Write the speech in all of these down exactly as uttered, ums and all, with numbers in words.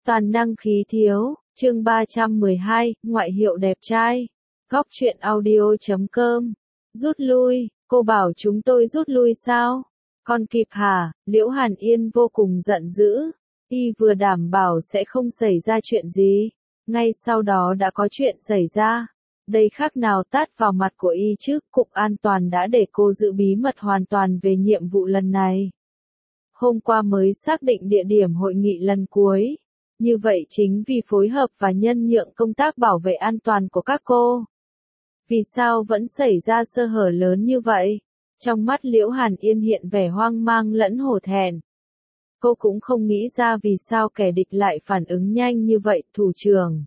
Toàn năng khí thiếu, chương ba trăm mười hai, ngoại hiệu đẹp trai. Góc truyện audio chấm com. Rút lui, cô bảo chúng tôi rút lui sao? Còn kịp hả? Liễu Hàn Yên vô cùng giận dữ. Y vừa đảm bảo sẽ không xảy ra chuyện gì. Ngay sau đó đã có chuyện xảy ra. Đây khác nào tát vào mặt của y chứ, Cục An toàn đã để cô giữ bí mật hoàn toàn về nhiệm vụ lần này. Hôm qua mới xác định địa điểm hội nghị lần cuối. Như vậy chính vì phối hợp và nhân nhượng công tác bảo vệ an toàn của các cô. Vì sao vẫn xảy ra sơ hở lớn như vậy? Trong mắt Liễu Hàn Yên hiện vẻ hoang mang lẫn hổ thẹn. Cô cũng không nghĩ ra vì sao kẻ địch lại phản ứng nhanh như vậy, thủ trưởng.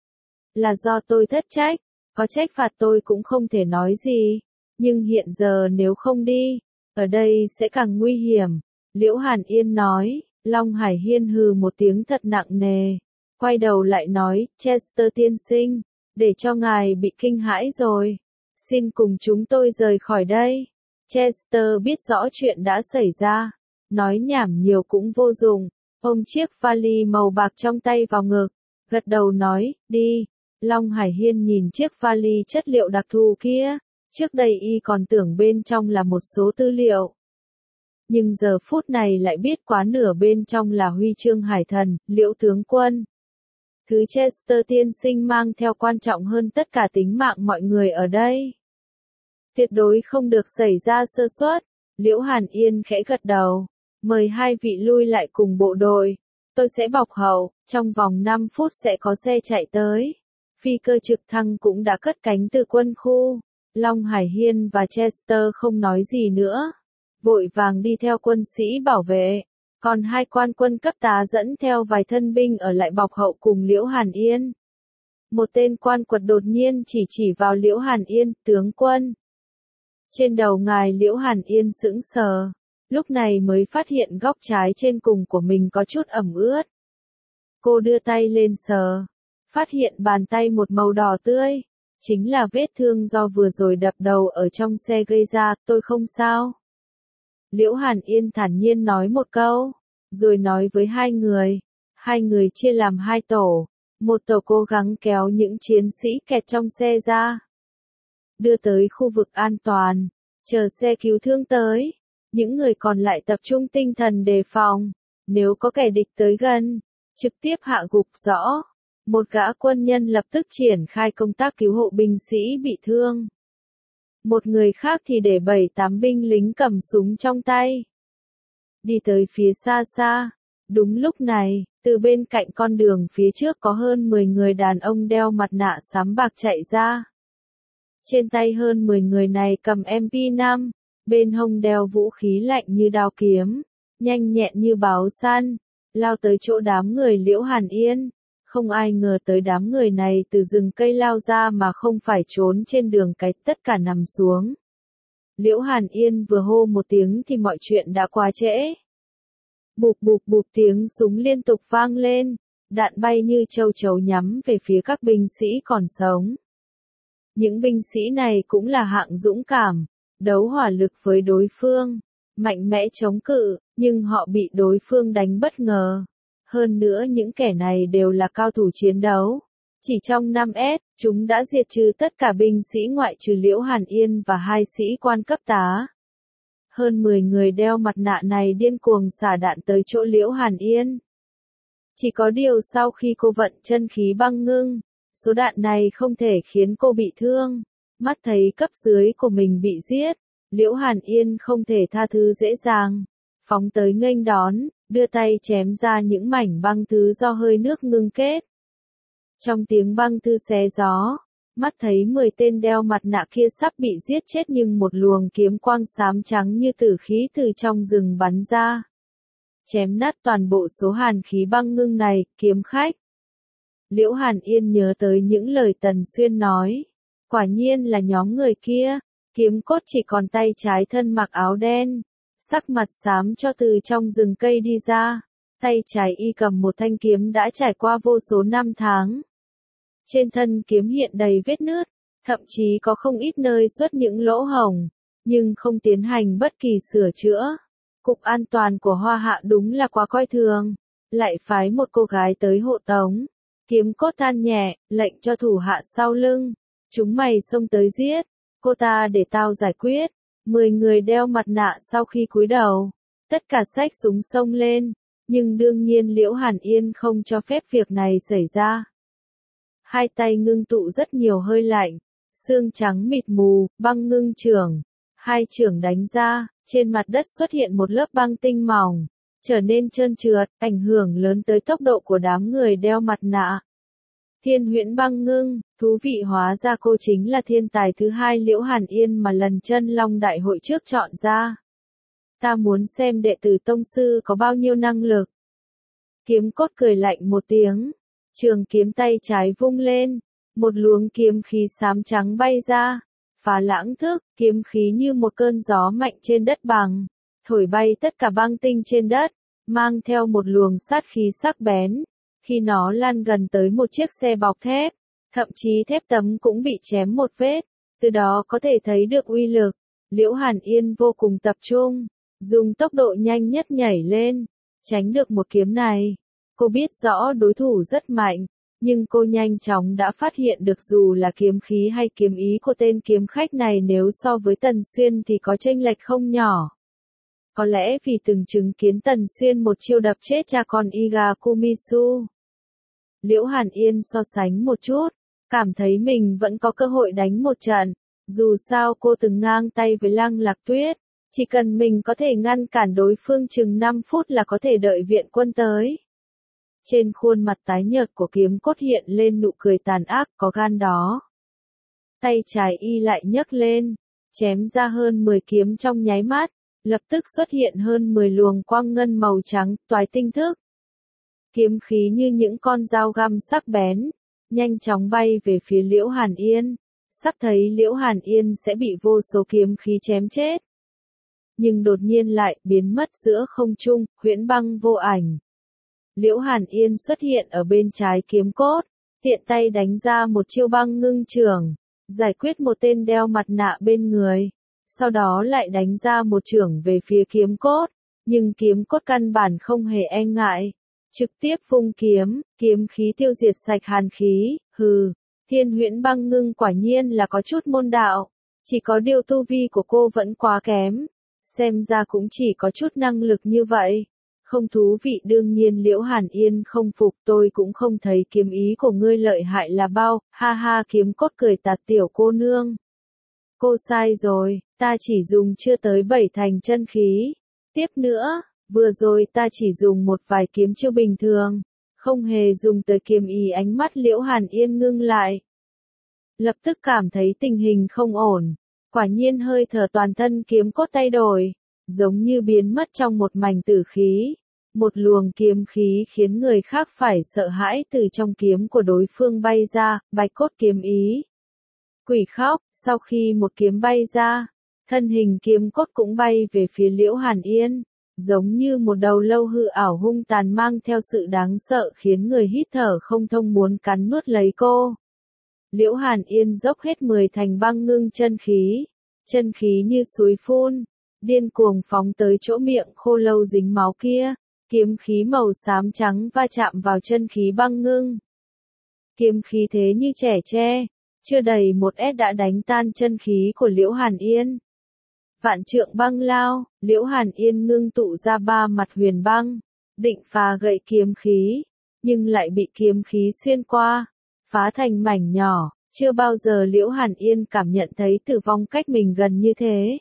Là do tôi thất trách, có trách phạt tôi cũng không thể nói gì. Nhưng hiện giờ nếu không đi, ở đây sẽ càng nguy hiểm. Liễu Hàn Yên nói. Long Hải Hiên hừ một tiếng thật nặng nề, quay đầu lại nói, Chester tiên sinh, để cho ngài bị kinh hãi rồi, xin cùng chúng tôi rời khỏi đây. Chester biết rõ chuyện đã xảy ra, nói nhảm nhiều cũng vô dụng, ôm chiếc vali màu bạc trong tay vào ngực, gật đầu nói, đi. Long Hải Hiên nhìn chiếc vali chất liệu đặc thù kia, trước đây y còn tưởng bên trong là một số tư liệu. Nhưng giờ phút này lại biết quá nửa bên trong là huy chương hải thần, Liễu tướng quân. Thứ Chester tiên sinh mang theo quan trọng hơn tất cả tính mạng mọi người ở đây. Tuyệt đối không được xảy ra sơ suất. Liễu Hàn Yên khẽ gật đầu, mời hai vị lui lại cùng bộ đội. Tôi sẽ bọc hậu, trong vòng năm phút sẽ có xe chạy tới. Phi cơ trực thăng cũng đã cất cánh từ quân khu. Long Hải Hiên và Chester không nói gì nữa. Vội vàng đi theo quân sĩ bảo vệ, còn hai quan quân cấp tá dẫn theo vài thân binh ở lại bọc hậu cùng Liễu Hàn Yên. Một tên quan quật đột nhiên chỉ chỉ vào Liễu Hàn Yên, tướng quân. Trên đầu ngài Liễu Hàn Yên sững sờ, lúc này mới phát hiện góc trái trên cùng của mình có chút ẩm ướt. Cô đưa tay lên sờ, phát hiện bàn tay một màu đỏ tươi, chính là vết thương do vừa rồi đập đầu ở trong xe gây ra, tôi không sao. Liễu Hàn Yên thản nhiên nói một câu, rồi nói với hai người. Hai người chia làm hai tổ, một tổ cố gắng kéo những chiến sĩ kẹt trong xe ra, đưa tới khu vực an toàn, chờ xe cứu thương tới. Những người còn lại tập trung tinh thần đề phòng, nếu có kẻ địch tới gần, trực tiếp hạ gục rõ. Một gã quân nhân lập tức triển khai công tác cứu hộ binh sĩ bị thương. Một người khác thì để bảy tám binh lính cầm súng trong tay. Đi tới phía xa xa. Đúng lúc này, từ bên cạnh con đường phía trước có hơn mười người đàn ông đeo mặt nạ xám bạc chạy ra. Trên tay hơn mười người này cầm em pê năm, bên hông đeo vũ khí lạnh như đao kiếm, nhanh nhẹn như báo săn, lao tới chỗ đám người Liễu Hàn Yên. Không ai ngờ tới đám người này từ rừng cây lao ra mà không phải trốn trên đường cái, tất cả nằm xuống. Liễu Hàn Yên vừa hô một tiếng thì mọi chuyện đã quá trễ. Bụp bụp bụp tiếng súng liên tục vang lên, đạn bay như châu chấu nhắm về phía các binh sĩ còn sống. Những binh sĩ này cũng là hạng dũng cảm, đấu hỏa lực với đối phương, mạnh mẽ chống cự, nhưng họ bị đối phương đánh bất ngờ. Hơn nữa những kẻ này đều là cao thủ chiến đấu. Chỉ trong năm S, chúng đã diệt trừ tất cả binh sĩ ngoại trừ Liễu Hàn Yên và hai sĩ quan cấp tá. Hơn mười người đeo mặt nạ này điên cuồng xả đạn tới chỗ Liễu Hàn Yên. Chỉ có điều sau khi cô vận chân khí băng ngưng, số đạn này không thể khiến cô bị thương. Mắt thấy cấp dưới của mình bị giết, Liễu Hàn Yên không thể tha thứ dễ dàng. Phóng tới nghênh đón, đưa tay chém ra những mảnh băng thứ do hơi nước ngưng kết. Trong tiếng băng thư xé gió, mắt thấy mười tên đeo mặt nạ kia sắp bị giết chết nhưng một luồng kiếm quang xám trắng như tử khí từ trong rừng bắn ra. Chém nát toàn bộ số hàn khí băng ngưng này, kiếm khách. Liễu Hàn Yên nhớ tới những lời Tần Xuyên nói. Quả nhiên là nhóm người kia, kiếm cốt chỉ còn tay trái thân mặc áo đen. Sắc mặt xám cho từ trong rừng cây đi ra, tay trái y cầm một thanh kiếm đã trải qua vô số năm tháng. Trên thân kiếm hiện đầy vết nứt, thậm chí có không ít nơi xuất những lỗ hổng, nhưng không tiến hành bất kỳ sửa chữa. Cục An toàn của Hoa Hạ đúng là quá coi thường. lại phái một cô gái tới hộ tống. Kiếm cốt than nhẹ, lệnh cho thủ hạ sau lưng. Chúng mày xông tới giết, cô ta để tao giải quyết. Mười người đeo mặt nạ sau khi cúi đầu, tất cả xách súng xông lên, nhưng đương nhiên Liễu Hàn Yên không cho phép việc này xảy ra. Hai tay ngưng tụ rất nhiều hơi lạnh, xương trắng mịt mù, băng ngưng chưởng. Hai chưởng đánh ra, trên mặt đất xuất hiện một lớp băng tinh mỏng, trở nên trơn trượt, ảnh hưởng lớn tới tốc độ của đám người đeo mặt nạ. Thiên huyễn băng ngưng, thú vị, hóa ra cô chính là thiên tài thứ hai Liễu Hàn Yên mà lần chân long đại hội trước chọn ra. Ta muốn xem đệ tử tông sư có bao nhiêu năng lực. Kiếm cốt cười lạnh một tiếng, trường kiếm tay trái vung lên, một luồng kiếm khí xám trắng bay ra, phá lãng thức, kiếm khí như một cơn gió mạnh trên đất bằng, thổi bay tất cả băng tinh trên đất, mang theo một luồng sát khí sắc bén. Khi nó lan gần tới một chiếc xe bọc thép, thậm chí thép tấm cũng bị chém một vết, từ đó có thể thấy được uy lực. Liễu Hàn Yên vô cùng tập trung, dùng tốc độ nhanh nhất nhảy lên, tránh được một kiếm này. Cô biết rõ đối thủ rất mạnh, nhưng cô nhanh chóng đã phát hiện được dù là kiếm khí hay kiếm ý của tên kiếm khách này nếu so với Tần Xuyên thì có chênh lệch không nhỏ. Có lẽ vì từng chứng kiến Tần Xuyên một chiêu đập chết cha con Iga Kumisu. Liễu Hàn Yên so sánh một chút, cảm thấy mình vẫn có cơ hội đánh một trận. Dù sao cô từng ngang tay với Lăng Lạc Tuyết, chỉ cần mình có thể ngăn cản đối phương chừng năm phút là có thể đợi viện quân tới. Trên khuôn mặt tái nhợt của kiếm cốt hiện lên nụ cười tàn ác, có gan đó. Tay trái y lại nhấc lên, chém ra hơn mười kiếm trong nháy mắt, lập tức xuất hiện hơn mười luồng quang ngân màu trắng, toái tinh thức. Kiếm khí như những con dao găm sắc bén, nhanh chóng bay về phía Liễu Hàn Yên, sắp thấy Liễu Hàn Yên sẽ bị vô số kiếm khí chém chết. Nhưng đột nhiên lại biến mất giữa không trung, huyễn băng vô ảnh. Liễu Hàn Yên xuất hiện ở bên trái kiếm cốt, tiện tay đánh ra một chiêu băng ngưng chưởng, giải quyết một tên đeo mặt nạ bên người. Sau đó lại đánh ra một chưởng về phía kiếm cốt, nhưng kiếm cốt căn bản không hề e ngại. Trực tiếp vung kiếm, kiếm khí tiêu diệt sạch hàn khí, hừ, thiên huyễn băng ngưng quả nhiên là có chút môn đạo, chỉ có điều tu vi của cô vẫn quá kém, xem ra cũng chỉ có chút năng lực như vậy. Không thú vị, đương nhiên Liễu Hàn Yên không phục, tôi cũng không thấy kiếm ý của ngươi lợi hại là bao, ha ha, kiếm cốt cười tạt, tiểu cô nương. Cô sai rồi, ta chỉ dùng chưa tới bảy thành chân khí. Tiếp nữa, vừa rồi ta chỉ dùng một vài kiếm chiêu bình thường, không hề dùng tới kiếm ý. Ánh mắt Liễu Hàn Yên ngưng lại. Lập tức cảm thấy tình hình không ổn, quả nhiên hơi thở toàn thân kiếm cốt thay đổi, giống như biến mất trong một mảnh tử khí. Một luồng kiếm khí khiến người khác phải sợ hãi từ trong kiếm của đối phương bay ra, bạch cốt kiếm ý. Quỷ khóc, sau khi một kiếm bay ra, thân hình kiếm cốt cũng bay về phía Liễu Hàn Yên, giống như một đầu lâu hư ảo hung tàn mang theo sự đáng sợ khiến người hít thở không thông muốn cắn nuốt lấy cô. Liễu Hàn Yên dốc hết mười thành băng ngưng chân khí, chân khí như suối phun, điên cuồng phóng tới chỗ miệng khô lâu dính máu kia, kiếm khí màu xám trắng va chạm vào chân khí băng ngưng. Kiếm khí thế như trẻ tre, chưa đầy một s đã đánh tan chân khí của Liễu Hàn Yên. Vạn trượng băng lao, Liễu Hàn Yên ngưng tụ ra ba mặt huyền băng, định phá gậy kiếm khí, nhưng lại bị kiếm khí xuyên qua, phá thành mảnh nhỏ. Chưa bao giờ Liễu Hàn Yên cảm nhận thấy tử vong cách mình gần như thế.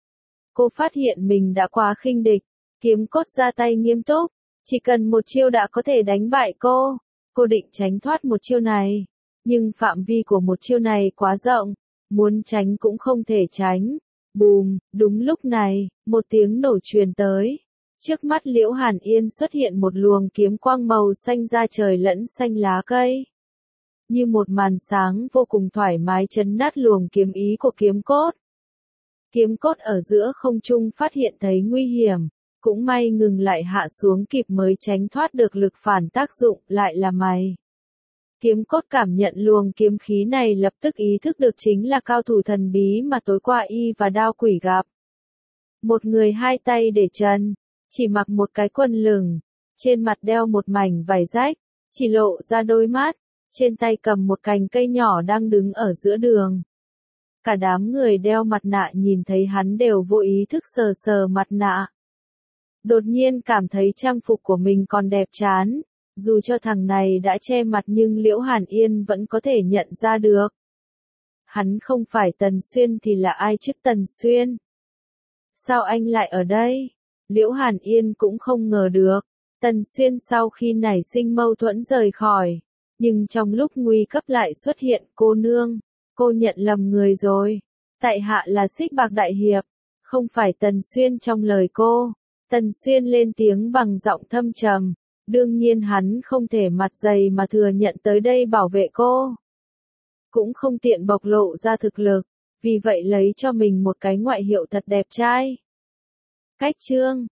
Cô phát hiện mình đã quá khinh địch, kiếm cốt ra tay nghiêm túc, chỉ cần một chiêu đã có thể đánh bại cô. Cô định tránh thoát một chiêu này, nhưng phạm vi của một chiêu này quá rộng, muốn tránh cũng không thể tránh. Bùm, đúng lúc này, một tiếng nổ truyền tới. Trước mắt Liễu Hàn Yên xuất hiện một luồng kiếm quang màu xanh da trời lẫn xanh lá cây. Như một màn sáng vô cùng thoải mái chấn nát luồng kiếm ý của kiếm cốt. Kiếm cốt ở giữa không trung phát hiện thấy nguy hiểm, cũng may ngừng lại hạ xuống kịp mới tránh thoát được lực phản tác dụng, lại là mày. Kiếm cốt cảm nhận luồng kiếm khí này lập tức ý thức được chính là cao thủ thần bí mà tối qua y và Đao Quỷ gặp. Một người hai tay để trần, chỉ mặc một cái quần lửng, trên mặt đeo một mảnh vải rách, chỉ lộ ra đôi mắt, trên tay cầm một cành cây nhỏ đang đứng ở giữa đường. Cả đám người đeo mặt nạ nhìn thấy hắn đều vô ý thức sờ sờ mặt nạ. Đột nhiên cảm thấy trang phục của mình còn đẹp chán, dù cho thằng này đã che mặt nhưng Liễu Hàn Yên vẫn có thể nhận ra được. Hắn không phải Tần Xuyên thì là ai chứ Tần Xuyên? Sao anh lại ở đây? Liễu Hàn Yên cũng không ngờ được. Tần Xuyên sau khi nảy sinh mâu thuẫn rời khỏi, nhưng trong lúc nguy cấp lại xuất hiện. Cô nương, cô nhận lầm người rồi. Tại hạ là Xích Bạc Đại Hiệp, không phải Tần Xuyên trong lời cô. Tần Xuyên lên tiếng bằng giọng thâm trầm, đương nhiên hắn không thể mặt dày mà thừa nhận tới đây bảo vệ cô. Cũng không tiện bộc lộ ra thực lực, vì vậy lấy cho mình một cái ngoại hiệu thật đẹp trai. Cách chương